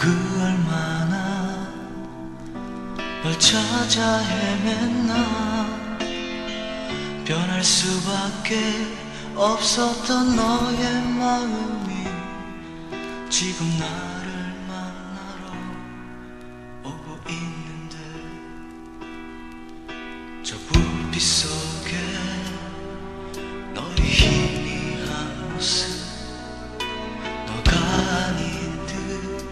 그 얼마나 널 찾아 헤맸나. 변할 수밖에 없었던 너의 마음이 지금 나를 만나러 오고 있는데, 저 불빛 속에 너의 희미한 모습, 너가 아닌 듯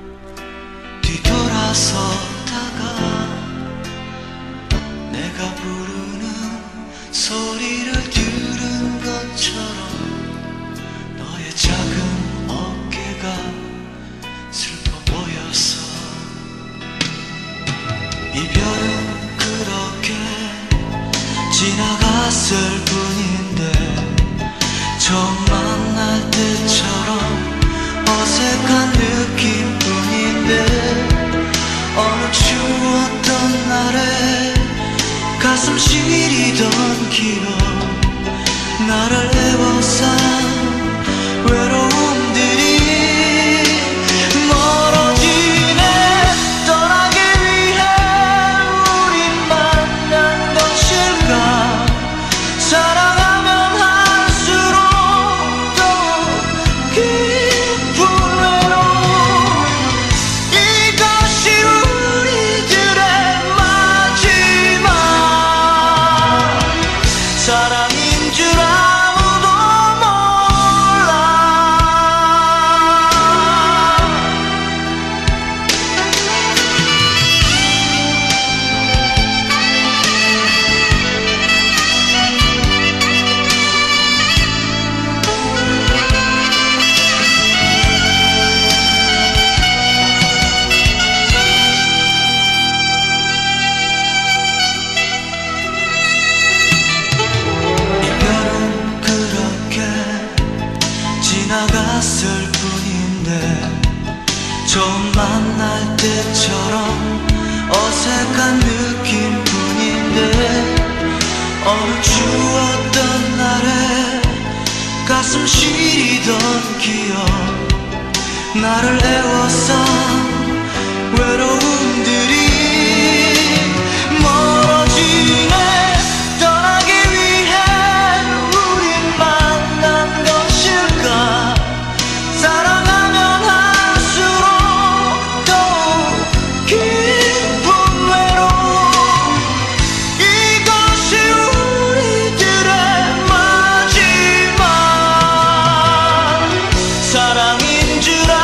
뒤돌아서다가 내가 부르는 소리를 들은 것처럼 너의 작은 어깨가 슬퍼 보였어. 이별은 그렇게 지나갔을 뿐인데, 처음 만날 때처럼 어색한 느낌뿐인데, 어느 추웠던 날에 가슴 시리던 기억, 나를 애워싼 외로움들이 멀어지네. 떠나기 위해 우린 만난 것일까. 사랑하면 할수록 더 깊은 외로움, 이것이 우리들의 마지막 사랑인 줄 아무도 몰라. 이별은 그렇게 지나갔을 뿐인데, 처음 만날 때처럼 어색한 느낌뿐인데, 어느 추웠던 날에 가슴 시리던 기억, 나를 애워싼 외로움들이 멀어지네. 떠나기 위해 우린 만난 것일까. 사랑하면 할수록 더 깊은 외로움, 이것이 우리들의 마지막 사랑인 줄 알아.